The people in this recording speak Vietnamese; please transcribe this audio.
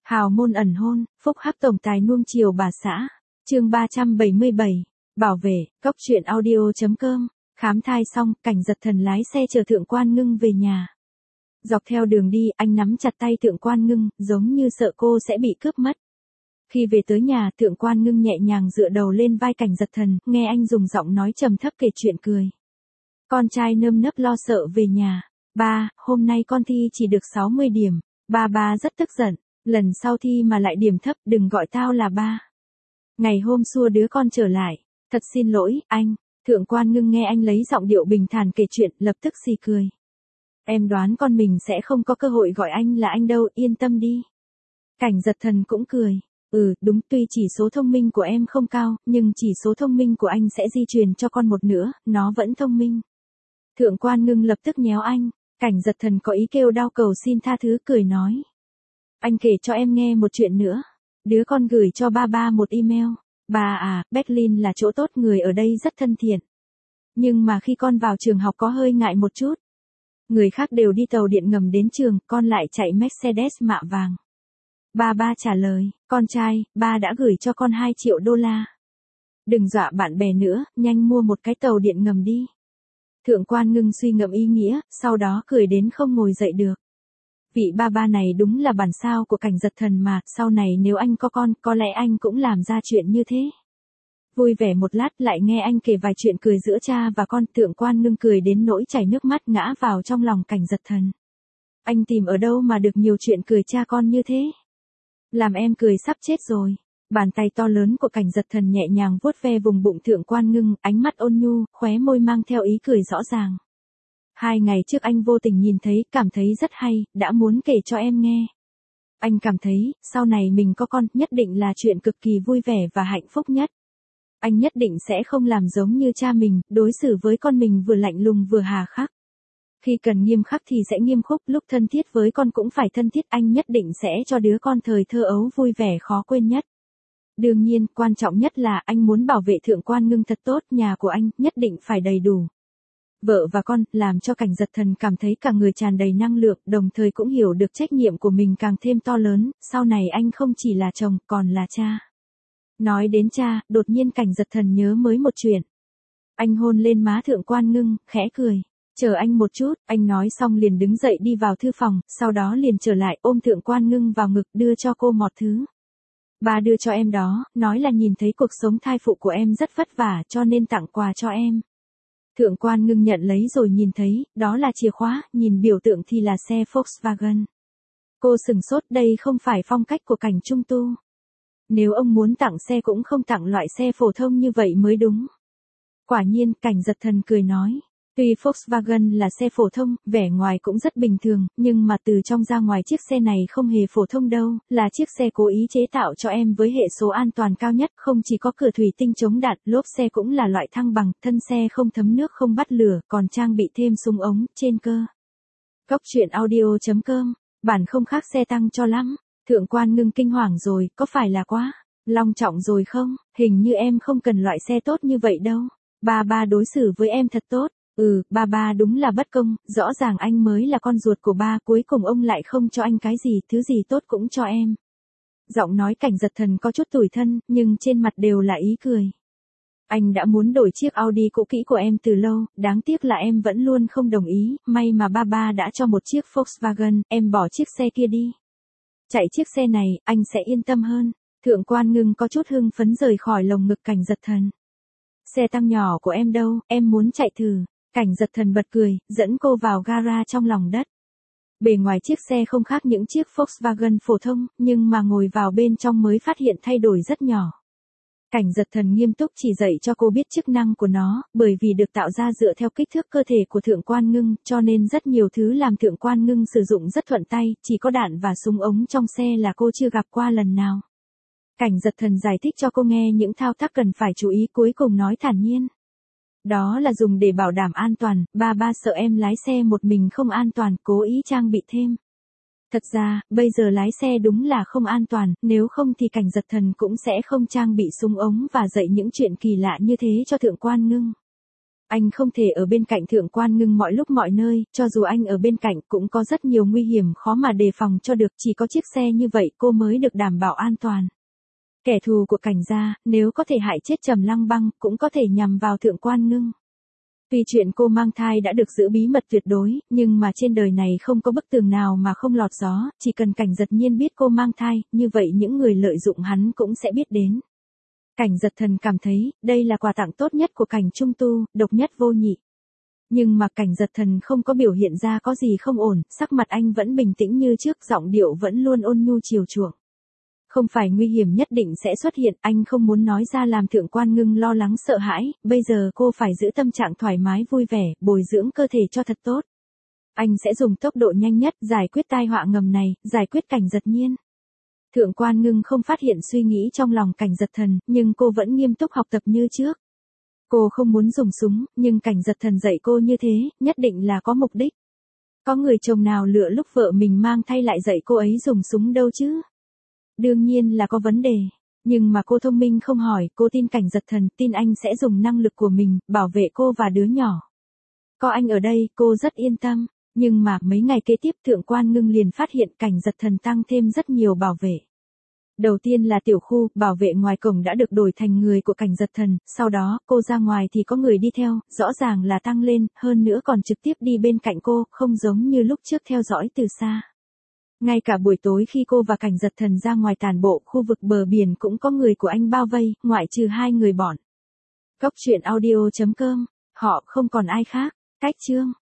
Hào môn ẩn hôn, phúc hắc tổng tài nuông chiều bà xã. Chương 377. Bảo vệ, cóc truyện audio.com. Khám thai xong, Cảnh Giật Thần lái xe chờ Thượng Quan Ngưng về nhà. Dọc theo đường đi, anh nắm chặt tay Thượng Quan Ngưng, giống như sợ cô sẽ bị cướp mất. Khi về tới nhà, Thượng Quan Ngưng nhẹ nhàng dựa đầu lên vai Cảnh Giật Thần, nghe anh dùng giọng nói trầm thấp kể chuyện cười. Con trai nơm nớp lo sợ về nhà. Ba, hôm nay con thi chỉ được 60 điểm. Ba rất tức giận. Lần sau thi mà lại điểm thấp, đừng gọi tao là ba. Ngày hôm xua đứa con trở lại. Thật xin lỗi, anh. Thượng Quan Ngưng nghe anh lấy giọng điệu bình thản kể chuyện, lập tức xì cười. Em đoán con mình sẽ không có cơ hội gọi anh là anh đâu, yên tâm đi. Cảnh Giật Thần cũng cười. Đúng, tuy chỉ số thông minh của em không cao, nhưng chỉ số thông minh của anh sẽ di truyền cho con một nữa, nó vẫn thông minh. Thượng Quan Ngưng lập tức nhéo anh. Cảnh Giật Thần có ý kêu đau cầu xin tha thứ, cười nói. Anh kể cho em nghe một chuyện nữa. Đứa con gửi cho ba một email. Ba à, Berlin là chỗ tốt, người ở đây rất thân thiện. Nhưng mà khi con vào trường học có hơi ngại một chút. Người khác đều đi tàu điện ngầm đến trường, con lại chạy Mercedes mạ vàng. Ba trả lời, con trai, ba đã gửi cho con 2 triệu đô la. Đừng dọa bạn bè nữa, nhanh mua một cái tàu điện ngầm đi. Thượng Quan Ngưng suy ngẫm ý nghĩa, sau đó cười đến không ngồi dậy được. Vị ba này đúng là bản sao của Cảnh Giật Thần mà, sau này nếu anh có con, có lẽ anh cũng làm ra chuyện như thế. Vui vẻ một lát lại nghe anh kể vài chuyện cười giữa cha và con, Thượng Quan Ngưng cười đến nỗi chảy nước mắt ngã vào trong lòng Cảnh Giật Thần. Anh tìm ở đâu mà được nhiều chuyện cười cha con như thế? Làm em cười sắp chết rồi. Bàn tay to lớn của Cảnh Giật Thần nhẹ nhàng vuốt ve vùng bụng Thượng Quan Ngưng, ánh mắt ôn nhu, khóe môi mang theo ý cười rõ ràng. 2 ngày trước anh vô tình nhìn thấy, cảm thấy rất hay, đã muốn kể cho em nghe. Anh cảm thấy, sau này mình có con, nhất định là chuyện cực kỳ vui vẻ và hạnh phúc nhất. Anh nhất định sẽ không làm giống như cha mình, đối xử với con mình vừa lạnh lùng vừa hà khắc. Khi cần nghiêm khắc thì sẽ nghiêm khắc, lúc thân thiết với con cũng phải thân thiết, anh nhất định sẽ cho đứa con thời thơ ấu vui vẻ khó quên nhất. Đương nhiên, quan trọng nhất là anh muốn bảo vệ Thượng Quan Ngưng thật tốt, nhà của anh nhất định phải đầy đủ. Vợ và con, làm cho Cảnh Giật Thần cảm thấy cả người tràn đầy năng lượng, đồng thời cũng hiểu được trách nhiệm của mình càng thêm to lớn, sau này anh không chỉ là chồng, còn là cha. Nói đến cha, đột nhiên Cảnh Giật Thần nhớ mới một chuyện. Anh hôn lên má Thượng Quan Ngưng, khẽ cười. Chờ anh một chút, anh nói xong liền đứng dậy đi vào thư phòng, sau đó liền trở lại ôm Thượng Quan Ngưng vào ngực đưa cho cô một thứ. Ba đưa cho em đó, nói là nhìn thấy cuộc sống thai phụ của em rất vất vả cho nên tặng quà cho em. Thượng Quan Ngưng nhận lấy rồi nhìn thấy, đó là chìa khóa, nhìn biểu tượng thì là xe Volkswagen. Cô sừng sốt, đây không phải phong cách của Cảnh Trung Tu. Nếu ông muốn tặng xe cũng không tặng loại xe phổ thông như vậy mới đúng. Quả nhiên, Cảnh Giật Thần cười nói. Tuy Volkswagen là xe phổ thông, vẻ ngoài cũng rất bình thường, nhưng mà từ trong ra ngoài chiếc xe này không hề phổ thông đâu, là chiếc xe cố ý chế tạo cho em với hệ số an toàn cao nhất, không chỉ có cửa thủy tinh chống đạn, lốp xe cũng là loại thăng bằng, thân xe không thấm nước không bắt lửa, còn trang bị thêm súng ống, trên cơ. Cóc truyện audio.com, bản không khác xe tăng cho lắm. Thượng Quan Ngưng kinh hoàng rồi, có phải là quá long trọng rồi không? Hình như em không cần loại xe tốt như vậy đâu. Ba đối xử với em thật tốt. Ba đúng là bất công, rõ ràng anh mới là con ruột của ba, cuối cùng ông lại không cho anh cái gì, thứ gì tốt cũng cho em. Giọng nói Cảnh Giật Thần có chút tủi thân, nhưng trên mặt đều là ý cười. Anh đã muốn đổi chiếc Audi cũ kỹ của em từ lâu, đáng tiếc là em vẫn luôn không đồng ý, may mà ba đã cho một chiếc Volkswagen, em bỏ chiếc xe kia đi. Chạy chiếc xe này, anh sẽ yên tâm hơn. Thượng Quan Ngưng có chút hưng phấn rời khỏi lồng ngực Cảnh Giật Thần. Xe tăng nhỏ của em đâu, em muốn chạy thử. Cảnh Giật Thần bật cười, dẫn cô vào gara trong lòng đất. Bề ngoài chiếc xe không khác những chiếc Volkswagen phổ thông, nhưng mà ngồi vào bên trong mới phát hiện thay đổi rất nhỏ. Cảnh Giật Thần nghiêm túc chỉ dạy cho cô biết chức năng của nó, bởi vì được tạo ra dựa theo kích thước cơ thể của Thượng Quan Ngưng, cho nên rất nhiều thứ làm Thượng Quan Ngưng sử dụng rất thuận tay, chỉ có đạn và súng ống trong xe là cô chưa gặp qua lần nào. Cảnh Giật Thần giải thích cho cô nghe những thao tác cần phải chú ý, cuối cùng nói thản nhiên. Đó là dùng để bảo đảm an toàn, ba sợ em lái xe một mình không an toàn, cố ý trang bị thêm. Thật ra, bây giờ lái xe đúng là không an toàn, nếu không thì Cảnh Giật Thần cũng sẽ không trang bị súng ống và dạy những chuyện kỳ lạ như thế cho Thượng Quan Ngưng. Anh không thể ở bên cạnh Thượng Quan Ngưng mọi lúc mọi nơi, cho dù anh ở bên cạnh cũng có rất nhiều nguy hiểm khó mà đề phòng cho được, chỉ có chiếc xe như vậy cô mới được đảm bảo an toàn. Kẻ thù của Cảnh gia, nếu có thể hại chết Trầm Lăng Băng, cũng có thể nhằm vào Thượng Quan Ngưng. Tuy chuyện cô mang thai đã được giữ bí mật tuyệt đối, nhưng mà trên đời này không có bức tường nào mà không lọt gió, chỉ cần Cảnh Giật Nhiên biết cô mang thai, như vậy những người lợi dụng hắn cũng sẽ biết đến. Cảnh Giật Thần cảm thấy, đây là quà tặng tốt nhất của Cảnh Trung Tu, độc nhất vô nhị. Nhưng mà Cảnh Giật Thần không có biểu hiện ra có gì không ổn, sắc mặt anh vẫn bình tĩnh như trước, giọng điệu vẫn luôn ôn nhu chiều chuộng. Không phải nguy hiểm nhất định sẽ xuất hiện, anh không muốn nói ra làm Thượng Quan Ngưng lo lắng sợ hãi, bây giờ cô phải giữ tâm trạng thoải mái vui vẻ, bồi dưỡng cơ thể cho thật tốt. Anh sẽ dùng tốc độ nhanh nhất giải quyết tai họa ngầm này, giải quyết Cảnh Giật Nhiên. Thượng Quan Ngưng không phát hiện suy nghĩ trong lòng Cảnh Giật Thần, nhưng cô vẫn nghiêm túc học tập như trước. Cô không muốn dùng súng, nhưng Cảnh Giật Thần dạy cô như thế, nhất định là có mục đích. Có người chồng nào lựa lúc vợ mình mang thai lại dạy cô ấy dùng súng đâu chứ? Đương nhiên là có vấn đề. Nhưng mà cô thông minh không hỏi, cô tin Cảnh Giật Thần, tin anh sẽ dùng năng lực của mình, bảo vệ cô và đứa nhỏ. Có anh ở đây, cô rất yên tâm. Nhưng mà mấy ngày kế tiếp Thượng Quan Ngưng liền phát hiện Cảnh Giật Thần tăng thêm rất nhiều bảo vệ. Đầu tiên là tiểu khu, bảo vệ ngoài cổng đã được đổi thành người của Cảnh Giật Thần, sau đó, cô ra ngoài thì có người đi theo, rõ ràng là tăng lên, hơn nữa còn trực tiếp đi bên cạnh cô, không giống như lúc trước theo dõi từ xa. Ngay cả buổi tối khi cô và Cảnh Giật Thần ra ngoài tản bộ, khu vực bờ biển cũng có người của anh bao vây, ngoại trừ 2 người bọn. Cốc truyện audio.com, họ không còn ai khác, cách chương.